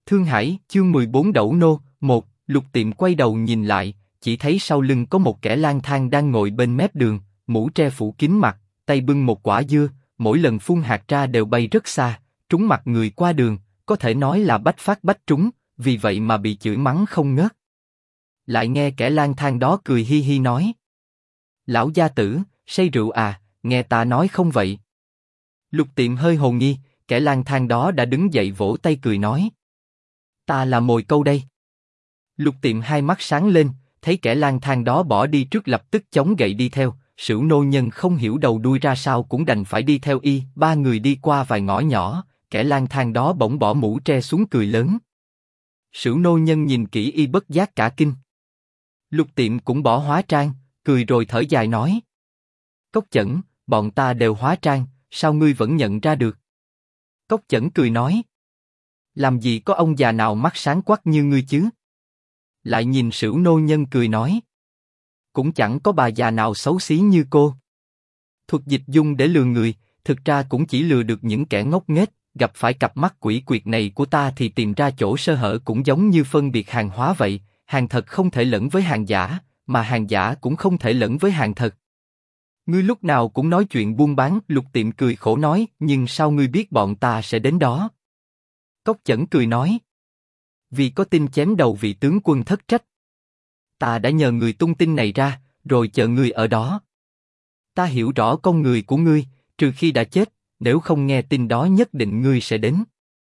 Thương Hải, chương 14 Đẩu nô. Một, Lục Tiệm quay đầu nhìn lại, chỉ thấy sau lưng có một kẻ lang thang đang ngồi bên mép đường, mũ tre phủ kín mặt, tay bưng một quả dưa, mỗi lần phun hạt ra đều bay rất xa, trúng mặt người qua đường, có thể nói là bách phát bách trúng, vì vậy mà bị chửi mắng không ngớt. Lại nghe kẻ lang thang đó cười hi hi nói: Lão gia tử, say rượu à, nghe ta nói không vậy. Lục Tiệm hơi hồ nghi, kẻ lang thang đó đã đứng dậy vỗ tay cười nói: Ta là mồi câu đây. Lục Tiệm hai mắt sáng lên, thấy kẻ lang thang đó bỏ đi trước lập tức chống gậy đi theo, Sửu nô nhân không hiểu đầu đuôi ra sao cũng đành phải đi theo y. Ba người đi qua vài ngõ nhỏ, kẻ lang thang đó bỗng bỏ mũ tre xuống cười lớn. Sửu nô nhân nhìn kỹ y bất giác cả kinh. Lục Tiệm cũng bỏ hóa trang, cười rồi thở dài nói: Cốc Chẩn, bọn ta đều hóa trang, sao ngươi vẫn nhận ra được? Cốc Chẩn cười nói: Làm gì có ông già nào mắt sáng quắc như ngươi chứ? Lại nhìn Sửu nô nhân cười nói: Cũng chẳng có bà già nào xấu xí như cô. Thuật dịch dung để lừa người, thực ra cũng chỉ lừa được những kẻ ngốc nghếch. Gặp phải cặp mắt quỷ quyệt này của ta thì tìm ra chỗ sơ hở cũng giống như phân biệt hàng hóa vậy. Hàng thật không thể lẫn với hàng giả, mà hàng giả cũng không thể lẫn với hàng thật. Ngươi lúc nào cũng nói chuyện buôn bán. Lục Tiệm cười khổ nói: Nhưng sao ngươi biết bọn ta sẽ đến đó? Cốc Chẩn cười nói: Vì có tin chém đầu vị tướng quân thất trách. Ta đã nhờ người tung tin này ra, rồi chờ ngươi ở đó. Ta hiểu rõ con người của ngươi, trừ khi đã chết, nếu không nghe tin đó nhất định ngươi sẽ đến.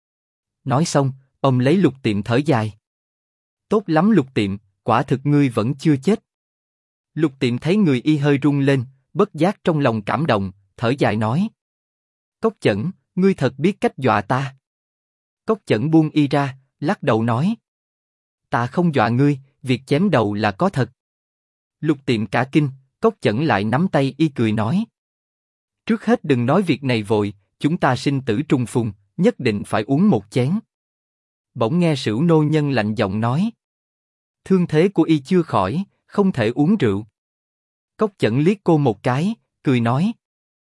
Nói xong, ông lấy Lục Tiệm thở dài. Tốt lắm Lục Tiệm, quả thực ngươi vẫn chưa chết. Lục Tiệm thấy người y hơi rung lên, bất giác trong lòng cảm động, thở dài nói: Cốc Chẩn, ngươi thật biết cách dọa ta. Cốc Chẩn buông y ra, lắc đầu nói: Ta không dọa ngươi, việc chém đầu là có thật. Lục Tiệm cả kinh, Cốc Chẩn lại nắm tay y cười nói: Trước hết đừng nói việc này vội, chúng ta sinh tử trùng phùng, nhất định phải uống một chén. Bỗng nghe Sửu nô nhân lạnh giọng nói: Thương thế của y chưa khỏi, không thể uống rượu. Cốc Chẩn liếc cô một cái, cười nói: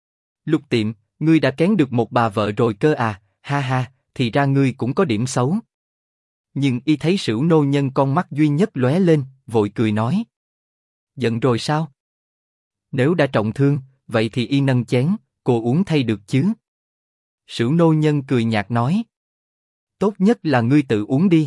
Lục Tiệm, ngươi đã kén được một bà vợ rồi cơ à? Ha ha, thì ra ngươi cũng có điểm xấu. Nhưng y thấy Sửu nô nhân con mắt duy nhất lóe lên, vội cười nói: Giận rồi sao? Nếu đã trọng thương, vậy thì y nâng chén, cô uống thay được chứ? Sửu nô nhân cười nhạt nói: Tốt nhất là ngươi tự uống đi.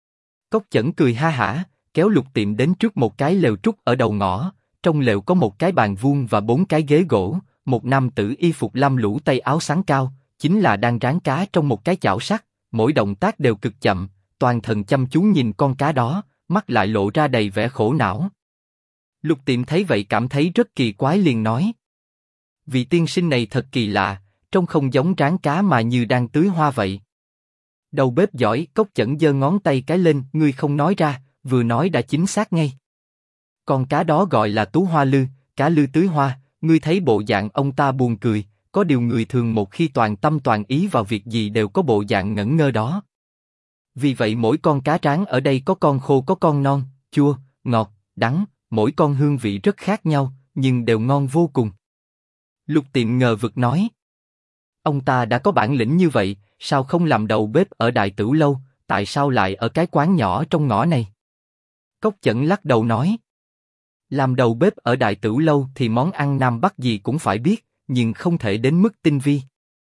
Cốc Chẩn cười ha hả, kéo Lục Tiệm đến trước một cái lều trúc ở đầu ngõ. Trong lều có một cái bàn vuông và 4 cái ghế gỗ. Một nam tử y phục lam lũ tay áo sáng cao, chính là đang rán cá trong một cái chảo sắt. Mỗi động tác đều cực chậm, toàn thân chăm chú nhìn con cá đó, mắt lại lộ ra đầy vẻ khổ não. Lục Tiệm thấy vậy cảm thấy rất kỳ quái liền nói: Vị tiên sinh này thật kỳ lạ, trông không giống rán cá mà như đang tưới hoa vậy. Đầu bếp giỏi. Cốc Chẩn giơ ngón tay cái lên: Ngươi không nói ra, vừa nói đã chính xác ngay. Con cá đó gọi là tú hoa lư, cá lư tưới hoa. Ngươi thấy bộ dạng ông ta buồn cười, có điều người thường một khi toàn tâm toàn ý vào việc gì đều có bộ dạng ngẩn ngơ đó. Vì vậy mỗi con cá rán ở đây có con khô có con non, chua, ngọt, đắng, mỗi con hương vị rất khác nhau, nhưng đều ngon vô cùng. Lục Tiệm ngờ vực nói: Ông ta đã có bản lĩnh như vậy, sao không làm đầu bếp ở Đại Tửu Lâu, tại sao lại ở cái quán nhỏ trong ngõ này? Cốc Chẩn lắc đầu nói: Làm đầu bếp ở Đại Tửu Lâu thì món ăn Nam Bắc gì cũng phải biết, nhưng không thể đến mức tinh vi.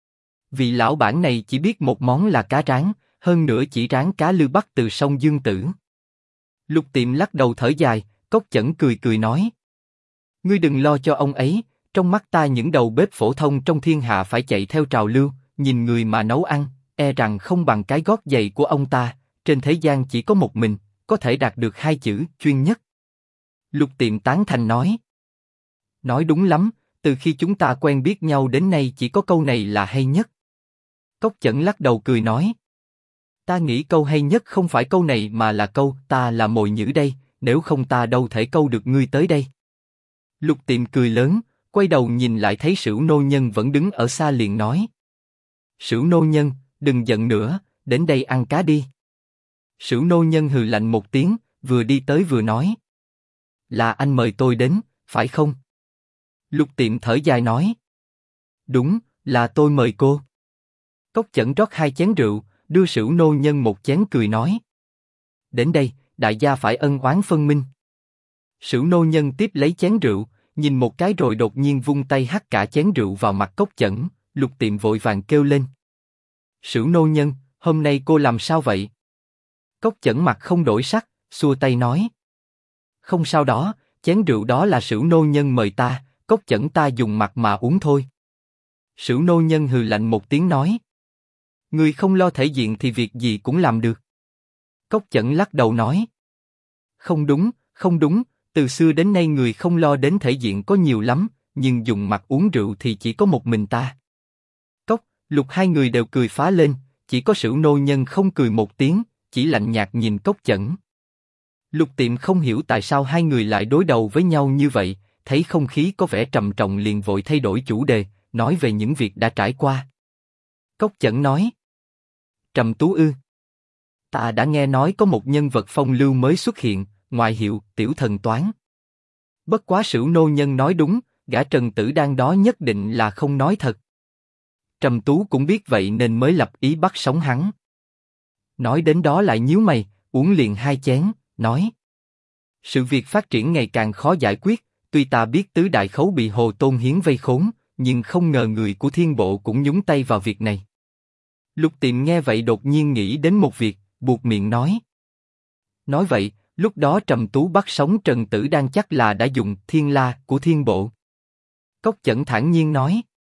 Vị lão bản này chỉ biết một món là cá rán, hơn nữa chỉ rán cá lư bắt từ sông Dương Tử. Lục Tiệm lắc đầu thở dài, Cốc Chẩn cười cười nói: Ngươi đừng lo cho ông ấy, trong mắt ta những đầu bếp phổ thông trong thiên hạ phải chạy theo trào lưu, nhìn người mà nấu ăn, e rằng không bằng cái gót giày của ông ta. Trên thế gian chỉ có một mình, có thể đạt được 2 chữ chuyên nhất. Lục Tiệm tán thành nói: Nói đúng lắm, từ khi chúng ta quen biết nhau đến nay chỉ có câu này là hay nhất. Cốc Chẩn lắc đầu cười nói: Ta nghĩ câu hay nhất không phải câu này mà là câu ta là mồi nhử đây, nếu không ta đâu thể câu được ngươi tới đây. Lục Tiệm cười lớn, quay đầu nhìn lại thấy Sửu nô nhân vẫn đứng ở xa liền nói: Sửu nô nhân, đừng giận nữa, đến đây ăn cá đi. Sửu nô nhân hừ lạnh một tiếng, vừa đi tới vừa nói: Là anh mời tôi đến, phải không? Lục Tiệm thở dài nói: Đúng, là tôi mời cô. Cốc Chẩn rót 2 chén rượu, đưa Sửu nô nhân một chén cười nói. Đến đây, đại gia phải ân oán phân minh. Sửu nô nhân tiếp lấy chén rượu, nhìn một cái rồi đột nhiên vung tay hắt cả chén rượu vào mặt Cốc Chẩn, Lục Tiệm vội vàng kêu lên. Sửu nô nhân, hôm nay cô làm sao vậy? Cốc Chẩn mặt không đổi sắc, xua tay nói. Không sao đó, chén rượu đó là Sửu nô nhân mời ta, Cốc Chẩn ta dùng mặt mà uống thôi. Sửu nô nhân hừ lạnh một tiếng nói. Ngươi không lo thể diện thì việc gì cũng làm được. Cốc Chẩn lắc đầu nói. Không đúng, không đúng, từ xưa đến nay người không lo đến thể diện có nhiều lắm, nhưng dùng mặt uống rượu thì chỉ có một mình ta. Cốc, Lục hai người đều cười phá lên, chỉ có Sửu nô nhân không cười một tiếng, chỉ lạnh nhạt nhìn Cốc Chẩn. Lục Tiệm không hiểu tại sao hai người lại đối đầu với nhau như vậy, thấy không khí có vẻ trầm trọng liền vội thay đổi chủ đề, nói về những việc đã trải qua. Cốc Chẩn nói. Trầm Tú ư? Ta đã nghe nói có một nhân vật phong lưu mới xuất hiện, ngoại hiệu Tiểu Thần Toán. Bất quá Sửu nô nhân nói đúng, gã Trần Tử Đan đó nhất định là không nói thật. Trầm Tú cũng biết vậy nên mới lập ý bắt sống hắn. Nói đến đó lại nhíu mày, uống liền hai chén, nói. Sự việc phát triển ngày càng khó giải quyết, tuy ta biết tứ đại khấu bị Hồ Tôn Hiến vây khốn, nhưng không ngờ người của Thiên Bộ cũng nhúng tay vào việc này. Lục Tiệm nghe vậy đột nhiên nghĩ đến một việc, buột miệng nói. Nói vậy, lúc đó Trầm Tú bắt sống Trần Tử Đan chắc là đã dùng Thiên La của Thiên Bộ. Cốc Chẩn thản nhiên nói.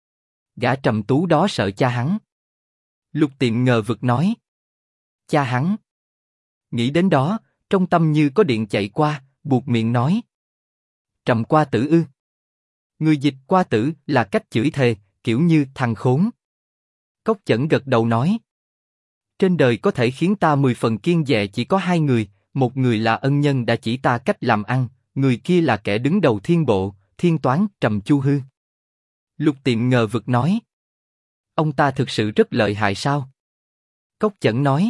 Gã Trầm Tú đó sợ cha hắn. Lục Tiệm ngờ vực nói. Cha hắn. Nghĩ đến đó, trong tâm như có điện chạy qua, buột miệng nói. Trầm Qua Tử ư? Người dịch Qua Tử là cách chửi thề, kiểu như thằng khốn. Cốc Chẩn gật đầu nói. Trên đời có thể khiến ta 10 phần kiêng dè chỉ có hai người, một người là ân nhân đã chỉ ta cách làm ăn, người kia là kẻ đứng đầu Thiên Bộ, Thiên Toán, Trầm Chu Hư. Lục Tiệm ngờ vực nói. Ông ta thực sự rất lợi hại sao? Cốc Chẩn nói.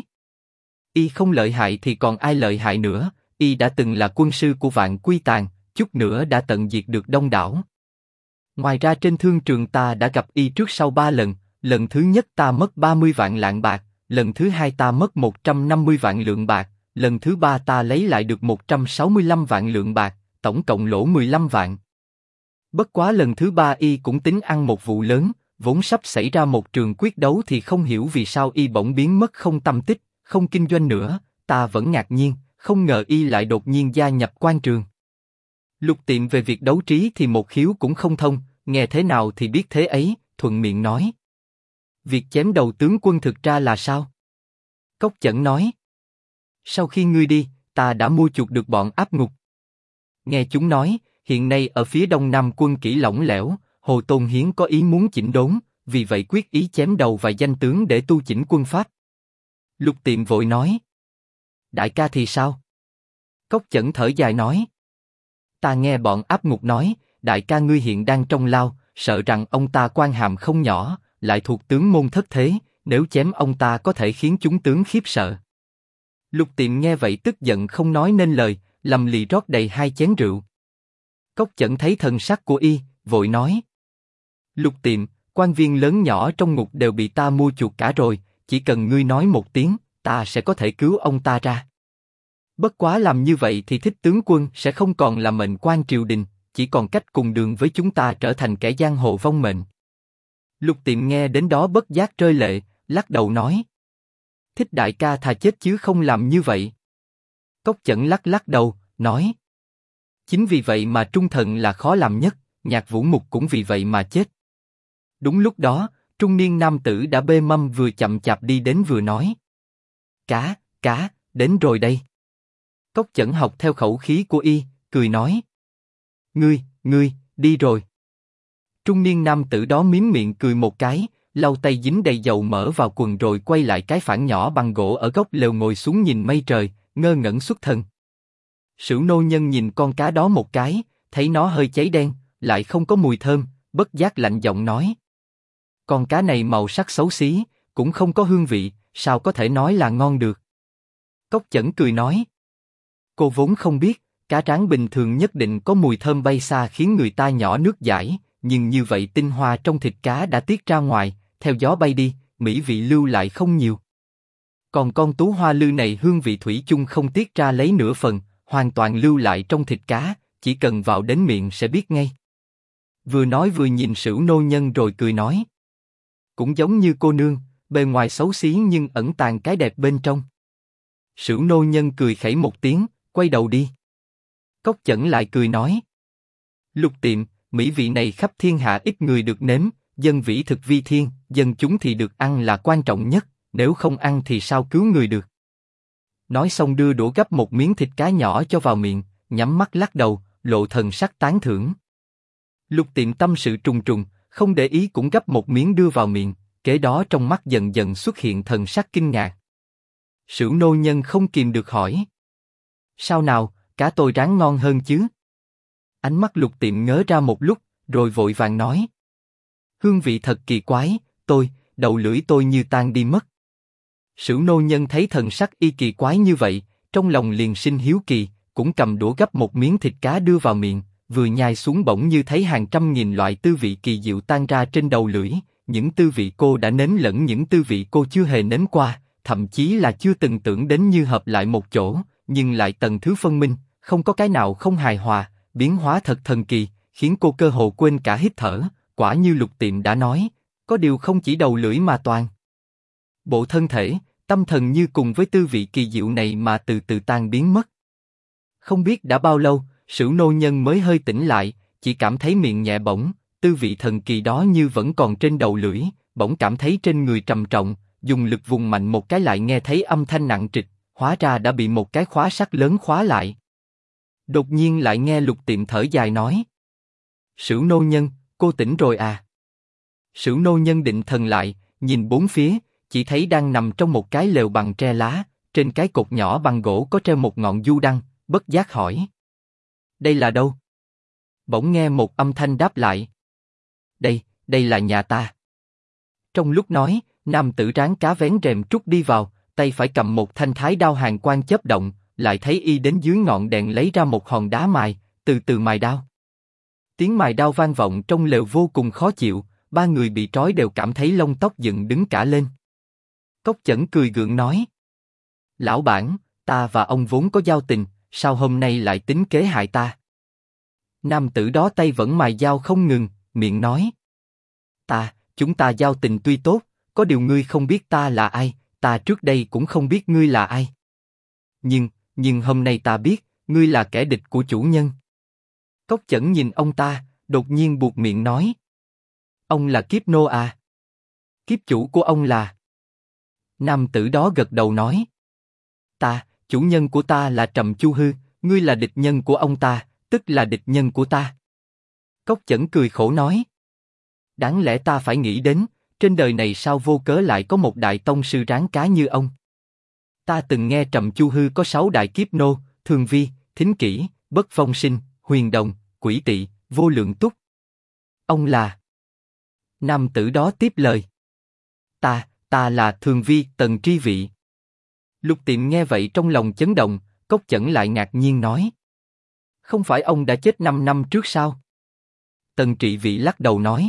Y không lợi hại thì còn ai lợi hại nữa, y đã từng là quân sư của Vạn Quy Tàn, chút nữa đã tận diệt được Đông Đảo. Ngoài ra trên thương trường ta đã gặp y trước sau 3 lần, lần thứ nhất ta mất 30 vạn lạng bạc, lần thứ hai ta mất 150 vạn lượng bạc, lần thứ ba ta lấy lại được 165 vạn lượng bạc, tổng cộng lỗ 15 vạn. Bất quá lần thứ ba y cũng tính ăn một vụ lớn, vốn sắp xảy ra một trường quyết đấu thì không hiểu vì sao y bỗng biến mất không tăm tích, không kinh doanh nữa, ta vẫn ngạc nhiên, không ngờ y lại đột nhiên gia nhập quan trường. Lục Tiệm về việc đấu trí thì một khiếu cũng không thông, nghe thế nào thì biết thế ấy, thuận miệng nói. Việc chém đầu tướng quân thực ra là sao? Cốc Chẩn nói. Sau khi ngươi đi, ta đã mua chuộc được bọn áp ngục. Nghe chúng nói, hiện nay ở phía đông nam quân kỹ lỏng lẻo, Hồ Tôn Hiến có ý muốn chỉnh đốn, vì vậy quyết ý chém đầu vài danh tướng để tu chỉnh quân pháp. Lục Tiệm vội nói. Đại ca thì sao? Cốc Chẩn thở dài nói. Ta nghe bọn áp ngục nói, đại ca ngươi hiện đang trong lao, sợ rằng ông ta quan hàm không nhỏ, lại thuộc tướng môn thất thế, nếu chém ông ta có thể khiến chúng tướng khiếp sợ. Lục Tiệm nghe vậy tức giận không nói nên lời, lầm lì rót đầy hai chén rượu. Cốc Chẩn thấy thần sắc của y, vội nói. Lục Tiệm, quan viên lớn nhỏ trong ngục đều bị ta mua chuộc cả rồi, chỉ cần ngươi nói một tiếng, ta sẽ có thể cứu ông ta ra. Bất quá làm như vậy thì Thích tướng quân sẽ không còn là mệnh quan triều đình, chỉ còn cách cùng đường với chúng ta trở thành kẻ giang hồ vong mệnh. Lục Tiệm nghe đến đó bất giác rơi lệ, lắc đầu nói. Thích đại ca thà chết chứ không làm như vậy. Cốc Chẩn lắc lắc đầu, nói. Chính vì vậy mà trung thần là khó làm nhất, Nhạc Vũ Mục cũng vì vậy mà chết. Đúng lúc đó, trung niên nam tử đã bê mâm vừa chậm chạp đi đến vừa nói. Cá, đến rồi đây. Cốc Chẩn học theo khẩu khí của y, cười nói. Ngươi, đi rồi. Trung niên nam tử đó mím miệng cười một cái, lau tay dính đầy dầu mỡ vào quần rồi quay lại cái phản nhỏ bằng gỗ ở góc lều ngồi xuống nhìn mây trời, ngơ ngẩn xuất thần. Sửu nô nhân nhìn con cá đó một cái, thấy nó hơi cháy đen, lại không có mùi thơm, bất giác lạnh giọng nói. Con cá này màu sắc xấu xí, cũng không có hương vị, sao có thể nói là ngon được? Cốc Chẩn cười nói. Cô vốn không biết, cá tráng bình thường nhất định có mùi thơm bay xa khiến người ta nhỏ nước dãi, nhưng như vậy tinh hoa trong thịt cá đã tiết ra ngoài, theo gió bay đi, mỹ vị lưu lại không nhiều. Còn con tú hoa lư này hương vị thủy chung không tiết ra lấy nửa phần, hoàn toàn lưu lại trong thịt cá, chỉ cần vào đến miệng sẽ biết ngay. Vừa nói vừa nhìn Sửu nô nhân rồi cười nói. Cũng giống như cô nương, bề ngoài xấu xí nhưng ẩn tàng cái đẹp bên trong. Sửu nô nhân cười khẩy một tiếng, quay đầu đi. Cốc Chẩn lại cười nói. Lục Tiệm, mỹ vị này khắp thiên hạ ít người được nếm, dân vĩ thực vi thiên, dân chúng thì được ăn là quan trọng nhất, nếu không ăn thì sao cứu người được. Nói xong đưa đũa gắp một miếng thịt cá nhỏ cho vào miệng, nhắm mắt lắc đầu, lộ thần sắc tán thưởng. Lục Tiệm tâm sự trùng trùng, không để ý cũng gắp một miếng đưa vào miệng, kế đó trong mắt dần dần xuất hiện thần sắc kinh ngạc. Sửu nô nhân không kìm được hỏi. Sao nào, cá tôi rán ngon hơn chứ? Ánh mắt Lục Tiệm ngớ ra một lúc, rồi vội vàng nói. Hương vị thật kỳ quái, đầu lưỡi tôi như tan đi mất. Sửu nô nhân thấy thần sắc y kỳ quái như vậy, trong lòng liền sinh hiếu kỳ, cũng cầm đũa gắp một miếng thịt cá đưa vào miệng, vừa nhai xuống bỗng như thấy hàng trăm nghìn loại tư vị kỳ diệu tan ra trên đầu lưỡi, những tư vị cô đã nếm lẫn những tư vị cô chưa hề nếm qua, thậm chí là chưa từng tưởng đến như hợp lại một chỗ, nhưng lại tầng thứ phân minh, không có cái nào không hài hòa, biến hóa thật thần kỳ, khiến cô cơ hồ quên cả hít thở. Quả như Lục Tiệm đã nói, có điều không chỉ đầu lưỡi mà toàn bộ thân thể, tâm thần như cùng với tư vị kỳ diệu này mà từ từ tan biến mất. Không biết đã bao lâu, Sửu nô nhân mới hơi tỉnh lại, chỉ cảm thấy miệng nhẹ bỗng, tư vị thần kỳ đó như vẫn còn trên đầu lưỡi, bỗng cảm thấy trên người trầm trọng, dùng lực vùng mạnh một cái lại nghe thấy âm thanh nặng trịch, hóa ra đã bị một cái khóa sắt lớn khóa lại. Đột nhiên lại nghe Lục Tiệm thở dài nói. Sửu nô nhân, cô tỉnh rồi à? Sửu nô nhân định thần lại, nhìn bốn phía, chỉ thấy đang nằm trong một cái lều bằng tre lá, trên cái cột nhỏ bằng gỗ có treo một ngọn du đăng, bất giác hỏi. Đây là đâu? Bỗng nghe một âm thanh đáp lại. Đây là nhà ta. Trong lúc nói, nam tử ráng cá vén rèm trúc đi vào, tay phải cầm một thanh thái đao hàn quang chớp động, lại thấy y đến dưới ngọn đèn lấy ra một hòn đá mài, từ từ mài đao. Tiếng mài đao vang vọng trong lều vô cùng khó chịu, ba người bị trói đều cảm thấy lông tóc dựng đứng cả lên. Cốc Chẩn cười gượng nói. Lão bản, ta và ông vốn có giao tình, sao hôm nay lại tính kế hại ta? Nam tử đó tay vẫn mài dao không ngừng, miệng nói. Chúng ta giao tình tuy tốt, có điều ngươi không biết ta là ai, ta trước đây cũng không biết ngươi là ai. Nhưng hôm nay ta biết, ngươi là kẻ địch của chủ nhân. Cốc Chẩn nhìn ông ta, đột nhiên buột miệng nói. Ông là Kiếp Nô à? Kiếp chủ của ông là? Nam tử đó gật đầu nói. Chủ nhân của ta là Trầm Chu Hư, ngươi là địch nhân của ông ta, tức là địch nhân của ta. Cốc Chẩn cười khổ nói. Đáng lẽ ta phải nghĩ đến, trên đời này sao vô cớ lại có một đại tông sư ráng cá như ông. Ta từng nghe Trầm Chu Hư có 6 đại kiếp nô, Thường Vi, Thính Kỷ, Bất Phong Sinh, Huyền Đồng, Quỷ Tỵ, Vô Lượng Túc. Ông là? Nam tử đó tiếp lời. Ta là Thường Vi, Tần Tri Vị. Lục Tiệm nghe vậy trong lòng chấn động, Cốc Chẩn lại ngạc nhiên nói. Không phải ông đã chết 5 năm trước sao? Tần Trị Vị lắc đầu nói.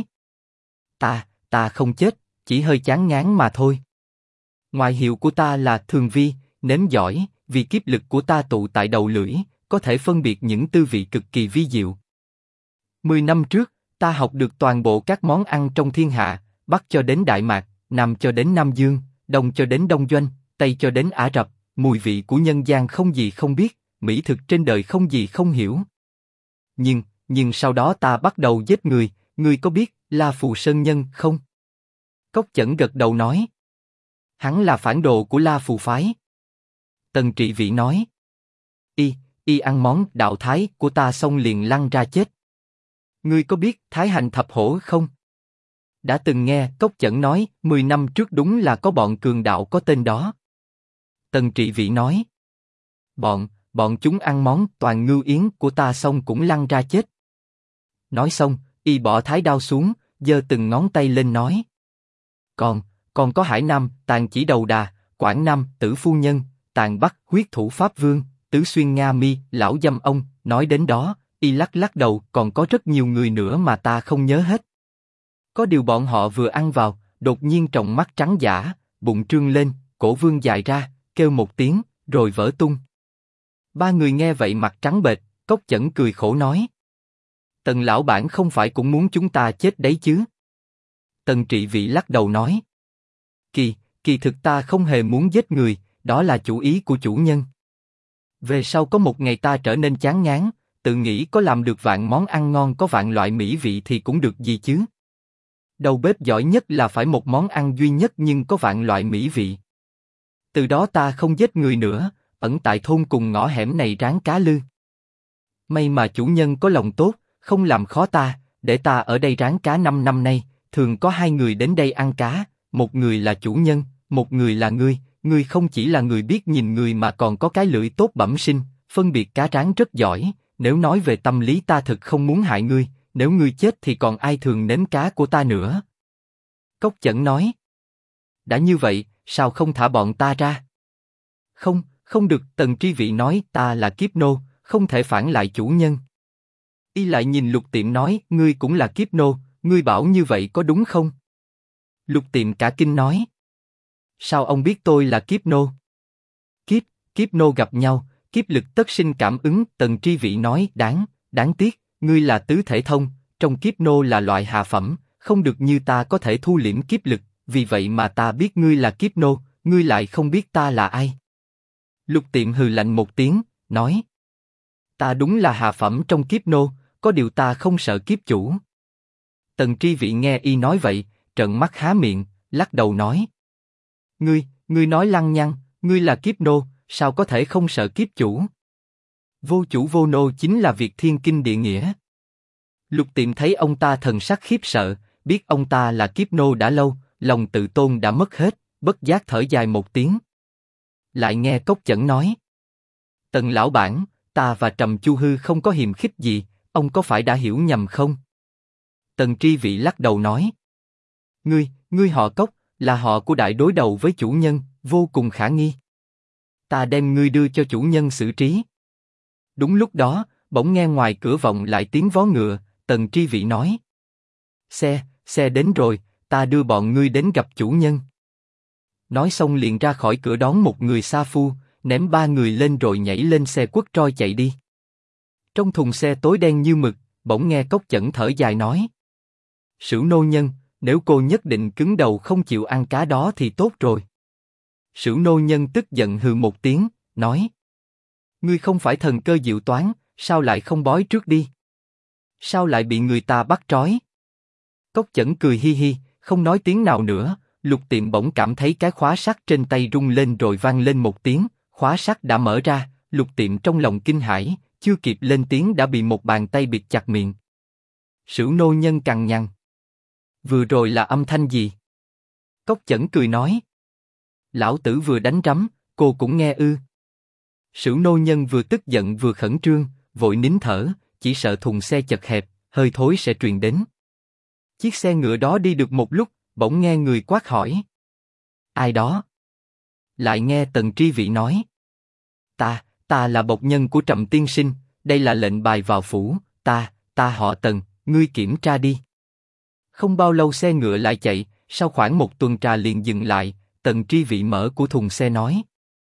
Ta không chết, chỉ hơi chán ngán mà thôi. Ngoại hiệu của ta là Thường Vi, nếm giỏi, vì kiếp lực của ta tụ tại đầu lưỡi, có thể phân biệt những tư vị cực kỳ vi diệu. 10 năm trước, ta học được toàn bộ các món ăn trong thiên hạ, Bắc cho đến Đại Mạc, Nam cho đến Nam Dương, Đông cho đến Đông Doanh, Tây cho đến Ả Rập, mùi vị của nhân gian không gì không biết, mỹ thực trên đời không gì không hiểu. Nhưng sau đó ta bắt đầu giết người, ngươi có biết La Phù Sơn Nhân không? Cốc Chẩn gật đầu nói. Hắn là phản đồ của La Phù phái. Tần Trị Vị nói. Y ăn món đạo thái của ta xong liền lăn ra chết. Ngươi có biết Thái Hành Thập Hổ không? Đã từng nghe Cốc Chẩn nói, 10 năm trước đúng là có bọn cường đạo có tên đó. Tần Trị Vị nói. Bọn chúng ăn món toàn ngưu yến của ta xong cũng lăn ra chết. Nói xong, y bỏ thái đao xuống, giơ từng ngón tay lên nói. Còn có Hải Nam, Tàn Chỉ Đầu Đà, Quảng Nam, Tử Phu Nhân, Tàn Bắc, Huyết Thủ Pháp Vương, Tứ Xuyên Nga Mi, Lão Dâm Ông, nói đến đó, y lắc đầu, còn có rất nhiều người nữa mà ta không nhớ hết. Có điều bọn họ vừa ăn vào, đột nhiên tròng mắt trắng dã, bụng trương lên, cổ vương dài ra, kêu một tiếng, rồi vỡ tung. Ba người nghe vậy mặt trắng bệch, Cốc Chẩn cười khổ nói. Tần lão bản không phải cũng muốn chúng ta chết đấy chứ? Tần Trị Vị lắc đầu nói. Kỳ thực ta không hề muốn giết người, đó là chủ ý của chủ nhân. Về sau có một ngày ta trở nên chán ngán, tự nghĩ có làm được vạn món ăn ngon có vạn loại mỹ vị thì cũng được gì chứ. Đầu bếp giỏi nhất là phải một món ăn duy nhất nhưng có vạn loại mỹ vị. Từ đó ta không giết người nữa, ẩn tại thôn cùng ngõ hẻm này rán cá lư. May mà chủ nhân có lòng tốt, không làm khó ta, để ta ở đây rán cá 5 năm nay, thường có 2 người đến đây ăn cá, một người là chủ nhân, một người là ngươi không chỉ là người biết nhìn người mà còn có cái lưỡi tốt bẩm sinh, phân biệt cá rán rất giỏi, nếu nói về tâm lý ta thực không muốn hại ngươi, nếu ngươi chết thì còn ai thường nếm cá của ta nữa. Cốc Chẩn nói. Đã như vậy, sao không thả bọn ta ra? Không được, Tần Tri Vị nói, ta là kiếp nô, không thể phản lại chủ nhân. Y lại nhìn Lục Tiệm nói, ngươi cũng là kiếp nô, ngươi bảo như vậy có đúng không? Lục Tiệm cả kinh nói. Sao ông biết tôi là kiếp nô? Kiếp nô gặp nhau, kiếp lực tất sinh cảm ứng. Tần Tri Vị nói, đáng tiếc, ngươi là tứ thể thông, trong kiếp nô là loại hạ phẩm, không được như ta có thể thu liễm kiếp lực, vì vậy mà ta biết ngươi là kiếp nô, ngươi lại không biết ta là ai. Lục Tiệm hừ lạnh một tiếng, nói. Ta đúng là hạ phẩm trong kiếp nô, có điều ta không sợ kiếp chủ. Tần Tri Vị nghe y nói vậy, trợn mắt há miệng, lắc đầu nói. Ngươi nói lăng nhăng, ngươi là kiếp nô, sao có thể không sợ kiếp chủ? Vô chủ vô nô chính là việc thiên kinh địa nghĩa. Lục Tiệm thấy ông ta thần sắc khiếp sợ, biết ông ta là kiếp nô đã lâu, lòng tự tôn đã mất hết, bất giác thở dài một tiếng. Lại nghe Cốc Chẩn nói. Tần lão bản, ta và Trầm Chu Hư không có hiềm khích gì, ông có phải đã hiểu nhầm không? Tần Tri Vị lắc đầu nói. Ngươi họ Cốc, là họ của đại đối đầu với chủ nhân, vô cùng khả nghi. Ta đem ngươi đưa cho chủ nhân xử trí. Đúng lúc đó, bỗng nghe ngoài cửa vọng lại tiếng vó ngựa, Tần Tri Vị nói. Xe đến rồi, ta đưa bọn ngươi đến gặp chủ nhân. Nói xong liền ra khỏi cửa đón một người sa phu, ném 3 người lên rồi nhảy lên xe quất roi chạy đi. Trong thùng xe tối đen như mực, bỗng nghe Cốc Chẩn thở dài nói. Sửu nô nhân, nếu cô nhất định cứng đầu không chịu ăn cá đó thì tốt rồi. Sửu nô nhân tức giận hừ một tiếng, nói. Ngươi không phải thần cơ diệu toán, sao lại không bói trước đi? Sao lại bị người ta bắt trói? Cốc Chẩn cười hi hi, không nói tiếng nào nữa. Lục Tiệm bỗng cảm thấy cái khóa sắt trên tay rung lên rồi vang lên một tiếng, khóa sắt đã mở ra. Lục Tiệm trong lòng kinh hãi, chưa kịp lên tiếng đã bị một bàn tay bịt chặt miệng. Sửu nô nhân cằn nhằn. Vừa rồi là âm thanh gì? Cốc Chẩn cười nói. Lão tử vừa đánh rắm, cô cũng nghe ư? Sửu nô nhân vừa tức giận vừa khẩn trương, vội nín thở, chỉ sợ thùng xe chật hẹp, hơi thối sẽ truyền đến. Chiếc xe ngựa đó đi được một lúc, bỗng nghe người quát hỏi. Ai đó? Lại nghe Tần Tri Vị nói. Ta là bộc nhân của Trầm tiên sinh, đây là lệnh bài vào phủ, ta họ Tần, ngươi kiểm tra đi. Không bao lâu xe ngựa lại chạy, sau khoảng một tuần trà liền dừng lại, Tần Tri Vị mở của thùng xe nói.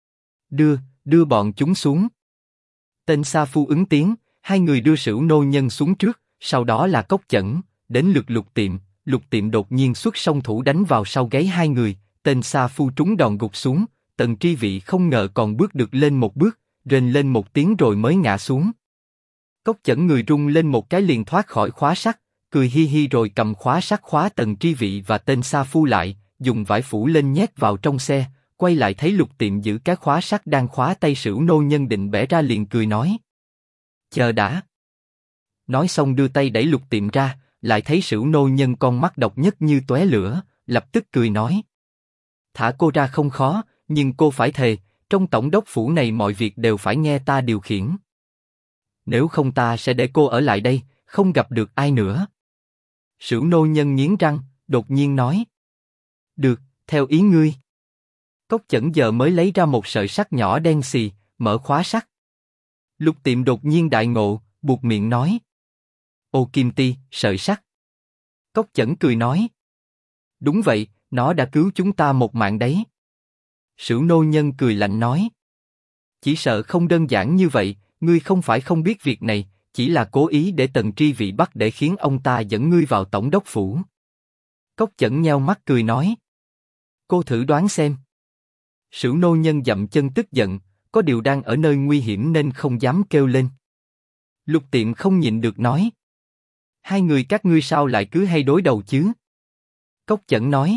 Đưa bọn chúng xuống. Tên sa phu ứng tiếng, 2 người đưa Sửu nô nhân xuống trước, sau đó là Cốc Chẩn, đến lượt Lục Tiệm đột nhiên xuất song thủ đánh vào sau gáy 2 người, tên sa phu trúng đòn gục xuống, Tần Tri Vị không ngờ còn bước được lên một bước, rên lên một tiếng rồi mới ngã xuống. Cốc Chẩn người rung lên một cái liền thoát khỏi khóa sắt, cười hi hi rồi cầm khóa sắt khóa Tần Tri Vị và tên sa phu lại, dùng vải phủ lên nhét vào trong xe, quay lại thấy Lục Tiệm giữ cái khóa sắt đang khóa tay Sửu nô nhân định bẻ ra liền cười nói. Chờ đã. Nói xong đưa tay đẩy Lục Tiệm ra, lại thấy Sửu nô nhân con mắt độc nhất như tóe lửa, lập tức cười nói. Thả cô ra không khó, nhưng cô phải thề, trong tổng đốc phủ này mọi việc đều phải nghe ta điều khiển. Nếu không ta sẽ để cô ở lại đây, không gặp được ai nữa. Sửu nô nhân nghiến răng, đột nhiên nói. Được, theo ý ngươi. Cốc Chẩn giờ mới lấy ra một sợi sắt nhỏ đen xì, mở khóa sắt. Lục Tiệm đột nhiên đại ngộ, buột miệng nói. Ô kim ti, sợi sắt. Cốc Chẩn cười nói. Đúng vậy, nó đã cứu chúng ta một mạng đấy. Sửu nô nhân cười lạnh nói. Chỉ sợ không đơn giản như vậy, ngươi không phải không biết việc này, chỉ là cố ý để Tần Tri Vị bắt để khiến ông ta dẫn ngươi vào tổng đốc phủ. Cốc Chẩn nheo mắt cười nói. Cô thử đoán xem. Sửu nô nhân dậm chân tức giận, có điều đang ở nơi nguy hiểm nên không dám kêu lên. Lục Tiệm không nhịn được nói. Hai người các ngươi sao lại cứ hay đối đầu chứ? Cốc Chẩn nói.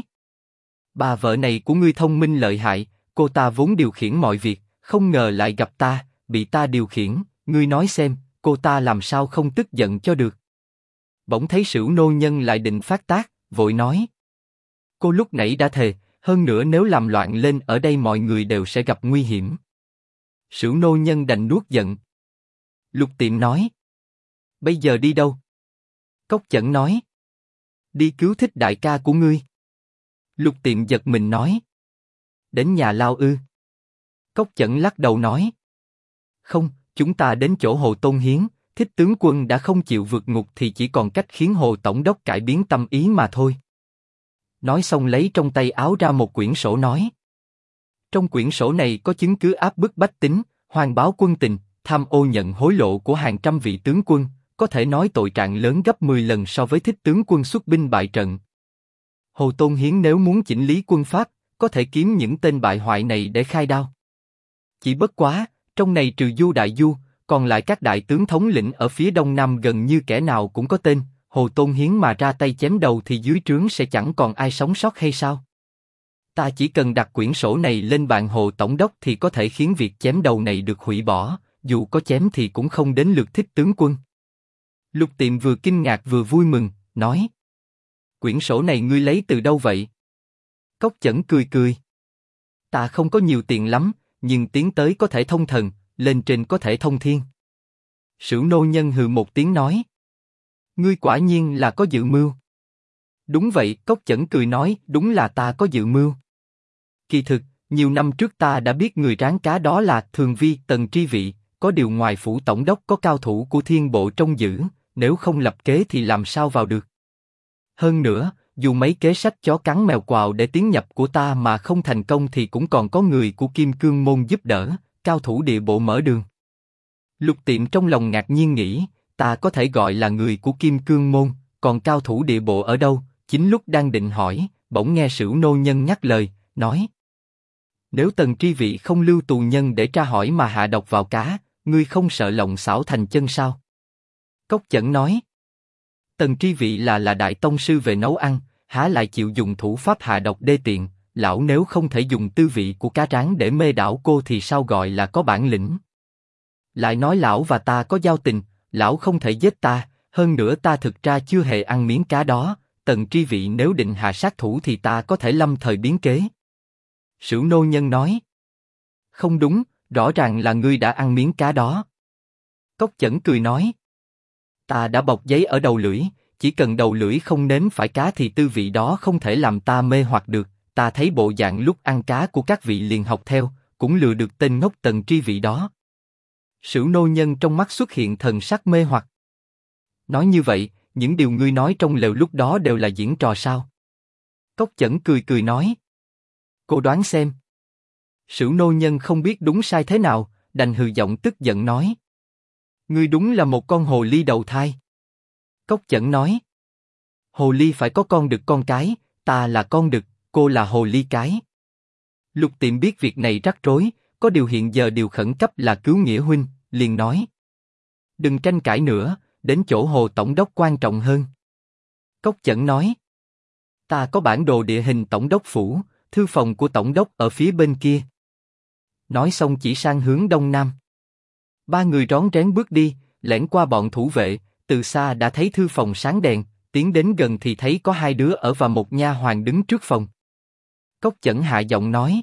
Bà vợ này của ngươi thông minh lợi hại, cô ta vốn điều khiển mọi việc, không ngờ lại gặp ta, bị ta điều khiển, ngươi nói xem, cô ta làm sao không tức giận cho được. Bỗng thấy Sửu nô nhân lại định phát tác, vội nói. Cô lúc nãy đã thề, hơn nữa nếu làm loạn lên ở đây mọi người đều sẽ gặp nguy hiểm. Sửu nô nhân đành nuốt giận. Lục Tiệm nói. Bây giờ đi đâu? Cốc Chẩn nói. Đi cứu Thích đại ca của ngươi. Lục Tiệm giật mình nói. Đến nhà lao ư? Cốc Chẩn lắc đầu nói. Không, chúng ta đến chỗ Hồ Tôn Hiến, Thích tướng quân đã không chịu vượt ngục thì chỉ còn cách khiến Hồ Tổng đốc cải biến tâm ý mà thôi. Nói xong lấy trong tay áo ra một quyển sổ nói. Trong quyển sổ này có chứng cứ áp bức bách tính, hoang báo quân tình, tham ô nhận hối lộ của hàng trăm vị tướng quân, có thể nói tội trạng lớn gấp 10 lần so với Thích tướng quân xuất binh bại trận. Hồ Tôn Hiến nếu muốn chỉnh lý quân pháp, có thể kiếm những tên bại hoại này để khai đao. Chỉ bất quá, trong này trừ Du Đại Du, còn lại các đại tướng thống lĩnh ở phía đông nam gần như kẻ nào cũng có tên. Hồ Tôn Hiến mà ra tay chém đầu thì dưới trướng sẽ chẳng còn ai sống sót hay sao? Ta chỉ cần đặt quyển sổ này lên bàn Hồ Tổng đốc thì có thể khiến việc chém đầu này được hủy bỏ, dù có chém thì cũng không đến lượt Thích tướng quân. Lục Tiệm vừa kinh ngạc vừa vui mừng, nói. Quyển sổ này ngươi lấy từ đâu vậy? Cốc Chẩn cười cười. Ta không có nhiều tiền lắm, nhưng tiến tới có thể thông thần, lên trên có thể thông thiên. Sửu nô nhân hừ một tiếng nói. Ngươi quả nhiên là có dự mưu. Đúng vậy, Cốc Chẩn cười nói, đúng là ta có dự mưu. Kỳ thực, nhiều năm trước ta đã biết người ráng cá đó là Thường Vi Tần Tri Vị, có điều ngoài phủ tổng đốc có cao thủ của Thiên Bộ trông giữ, nếu không lập kế thì làm sao vào được. Hơn nữa, dù mấy kế sách chó cắn mèo quào để tiến nhập của ta mà không thành công thì cũng còn có người của Kim Cương môn giúp đỡ, cao thủ địa bộ mở đường. Lục Tiệm trong lòng ngạc nhiên nghĩ, ta có thể gọi là người của Kim Cương môn, còn cao thủ địa bộ ở đâu? Chính lúc đang định hỏi, bỗng nghe Sửu nô nhân nhắc lời, nói. Nếu Tần Tri Vị không lưu tù nhân để tra hỏi mà hạ độc vào cá, ngươi không sợ lòng xảo thành chân sao? Cốc Chẩn nói. Tần Tri Vị là đại tông sư về nấu ăn, há lại chịu dùng thủ pháp hạ độc đê tiện, lão nếu không thể dùng tư vị của cá rán để mê đảo cô thì sao gọi là có bản lĩnh? Lại nói lão và ta có giao tình, lão không thể giết ta, hơn nữa ta thực ra chưa hề ăn miếng cá đó, Tần Tri Vị nếu định hạ sát thủ thì ta có thể lâm thời biến kế. Sửu nô nhân nói. Không đúng, rõ ràng là ngươi đã ăn miếng cá đó. Cốc Chẩn cười nói. Ta đã bọc giấy ở đầu lưỡi, chỉ cần đầu lưỡi không nếm phải cá thì tư vị đó không thể làm ta mê hoặc được, ta thấy bộ dạng lúc ăn cá của các vị liền học theo, cũng lừa được tên ngốc Tần Tri Vị đó. Sửu nô nhân trong mắt xuất hiện thần sắc mê hoặc. Nói như vậy, những điều ngươi nói trong lều lúc đó đều là diễn trò sao? Cốc Chẩn cười cười nói. Cô đoán xem. Sửu nô nhân không biết đúng sai thế nào, đành hừ giọng tức giận nói. Ngươi đúng là một con hồ ly đầu thai. Cốc Chẩn nói. Hồ ly phải có con đực con cái, ta là con đực, cô là hồ ly cái. Lục Tiệm biết việc này rắc rối, có điều hiện giờ điều khẩn cấp là cứu Nghĩa huynh, liền nói. Đừng tranh cãi nữa, đến chỗ Hồ Tổng đốc quan trọng hơn. Cốc Chẩn nói. Ta có bản đồ địa hình Tổng đốc phủ, thư phòng của Tổng đốc ở phía bên kia. Nói xong chỉ sang hướng đông nam. Ba người rón rén bước đi, lẻn qua bọn thủ vệ, từ xa đã thấy thư phòng sáng đèn, tiến đến gần thì thấy có hai đứa ở và một nha hoàn đứng trước phòng. Cốc Chẩn hạ giọng nói.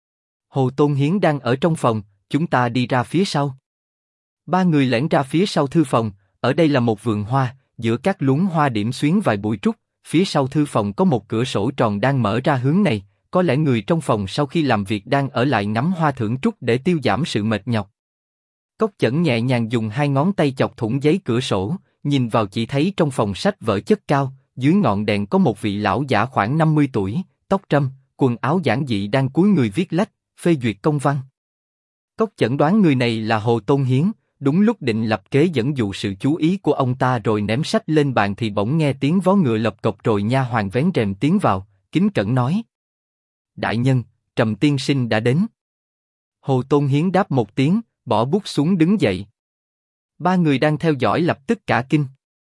Hồ Tôn Hiến đang ở trong phòng, chúng ta đi ra phía sau. Ba người lẻn ra phía sau thư phòng, ở đây là một vườn hoa, giữa các luống hoa điểm xuyến vài bụi trúc, phía sau thư phòng có một cửa sổ tròn đang mở ra hướng này, có lẽ người trong phòng sau khi làm việc đang ở lại ngắm hoa thưởng trúc để tiêu giảm sự mệt nhọc. Cốc Chẩn nhẹ nhàng dùng hai ngón tay chọc thủng giấy cửa sổ, nhìn vào chỉ thấy trong phòng sách vở chất cao, dưới ngọn đèn có một vị lão giả khoảng 50 tuổi, tóc trâm, quần áo giản dị đang cúi người viết lách, phê duyệt công văn. Cốc chẩn đoán người này là Hồ Tôn Hiến, đúng lúc định lập kế dẫn dụ sự chú ý của ông ta rồi ném sách lên bàn thì bỗng nghe tiếng vó ngựa lộc cộc rồi nha hoàn vén rèm tiến vào, kính cẩn nói: Đại nhân, Trầm tiên sinh đã đến. Hồ Tôn Hiến đáp một tiếng, bỏ bút xuống đứng dậy. Ba người đang theo dõi lập tức cả kinh.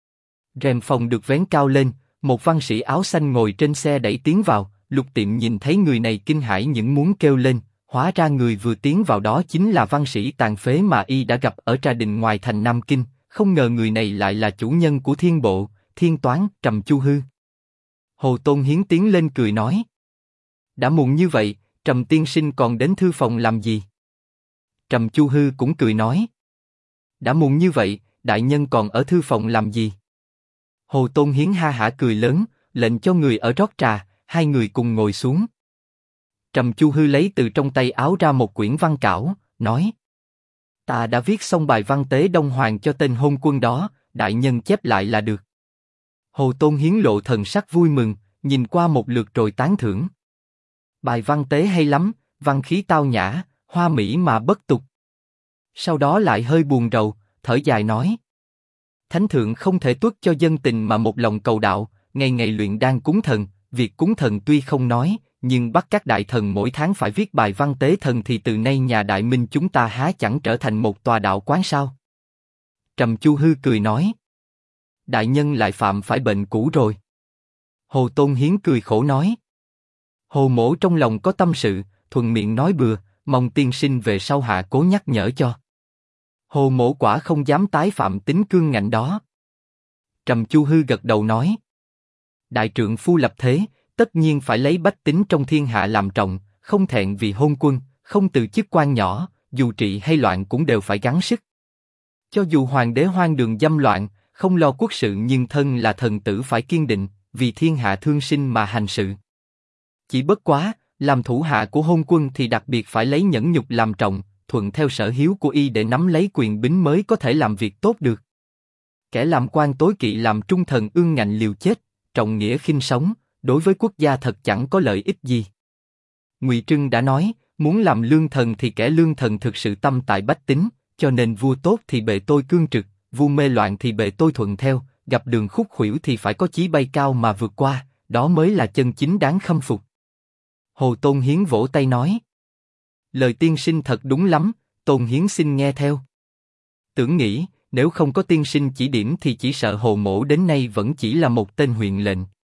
Rèm phòng được vén cao lên, một văn sĩ áo xanh ngồi trên xe đẩy tiến vào. Lục Tiệm nhìn thấy người này kinh hãi những muốn kêu lên, hóa ra người vừa tiến vào đó chính là văn sĩ tàn phế mà y đã gặp ở Trà Đình ngoài thành Nam Kinh. Không ngờ người này lại là chủ nhân của Thiên Bộ, Thiên Toán, Trầm Chu Hư. Hồ Tôn Hiến tiến lên cười nói: Đã muộn như vậy, Trầm tiên sinh còn đến thư phòng làm gì? Trầm Chu Hư cũng cười nói: Đã muộn như vậy, đại nhân còn ở thư phòng làm gì? Hồ Tôn Hiến ha hả cười lớn, lệnh cho người ở rót trà, hai người cùng ngồi xuống. Trầm Chu Hư lấy từ trong tay áo ra một quyển văn cảo, nói: Ta đã viết xong bài văn tế Đông Hoàng cho tên hôn quân đó, đại nhân chép lại là được. Hồ Tôn Hiến lộ thần sắc vui mừng, nhìn qua một lượt rồi tán thưởng: Bài văn tế hay lắm, văn khí tao nhã, hoa mỹ mà bất tục. Sau đó lại hơi buồn rầu, thở dài nói: Thánh thượng không thể tuất cho dân tình mà một lòng cầu đạo, ngày ngày luyện đan cúng thần. Việc cúng thần tuy không nói, nhưng bắt các đại thần mỗi tháng phải viết bài văn tế thần thì từ nay nhà Đại Minh chúng ta há chẳng trở thành một tòa đạo quán sao? Trầm Chu Hư cười nói: Đại nhân lại phạm phải bệnh cũ rồi. Hồ Tôn Hiến cười khổ nói: Hồ mỗ trong lòng có tâm sự, thuận miệng nói bừa, mong tiên sinh về sau hạ cố nhắc nhở cho. Hồ mỗ quả không dám tái phạm tính cương ngạnh đó. Trầm Chu Hư gật đầu nói: Đại trượng phu lập thế, tất nhiên phải lấy bách tính trong thiên hạ làm trọng, không thẹn vì hôn quân, không từ chức quan nhỏ, dù trị hay loạn cũng đều phải gắng sức. Cho dù hoàng đế hoang đường dâm loạn, không lo quốc sự nhưng thân là thần tử phải kiên định, vì thiên hạ thương sinh mà hành sự. Chỉ bất quá, làm thủ hạ của hôn quân thì đặc biệt phải lấy nhẫn nhục làm trọng, thuận theo sở hiếu của y để nắm lấy quyền bính mới có thể làm việc tốt được. Kẻ làm quan tối kỵ làm trung thần ương ngạnh liều chết, trọng nghĩa khinh sống, đối với quốc gia thật chẳng có lợi ích gì. Ngụy Trưng đã nói, muốn làm lương thần thì kẻ lương thần thực sự tâm tại bách tính, cho nên vua tốt thì bề tôi cương trực, vua mê loạn thì bề tôi thuận theo, gặp đường khúc khuỷu thì phải có chí bay cao mà vượt qua, đó mới là chân chính đáng khâm phục. Hồ Tôn Hiến vỗ tay nói: Lời tiên sinh thật đúng lắm, Tôn Hiến xin nghe theo. Tưởng nghĩ, nếu không có tiên sinh chỉ điểm thì chỉ sợ Hồ mỗ đến nay vẫn chỉ là một tên huyện lệnh.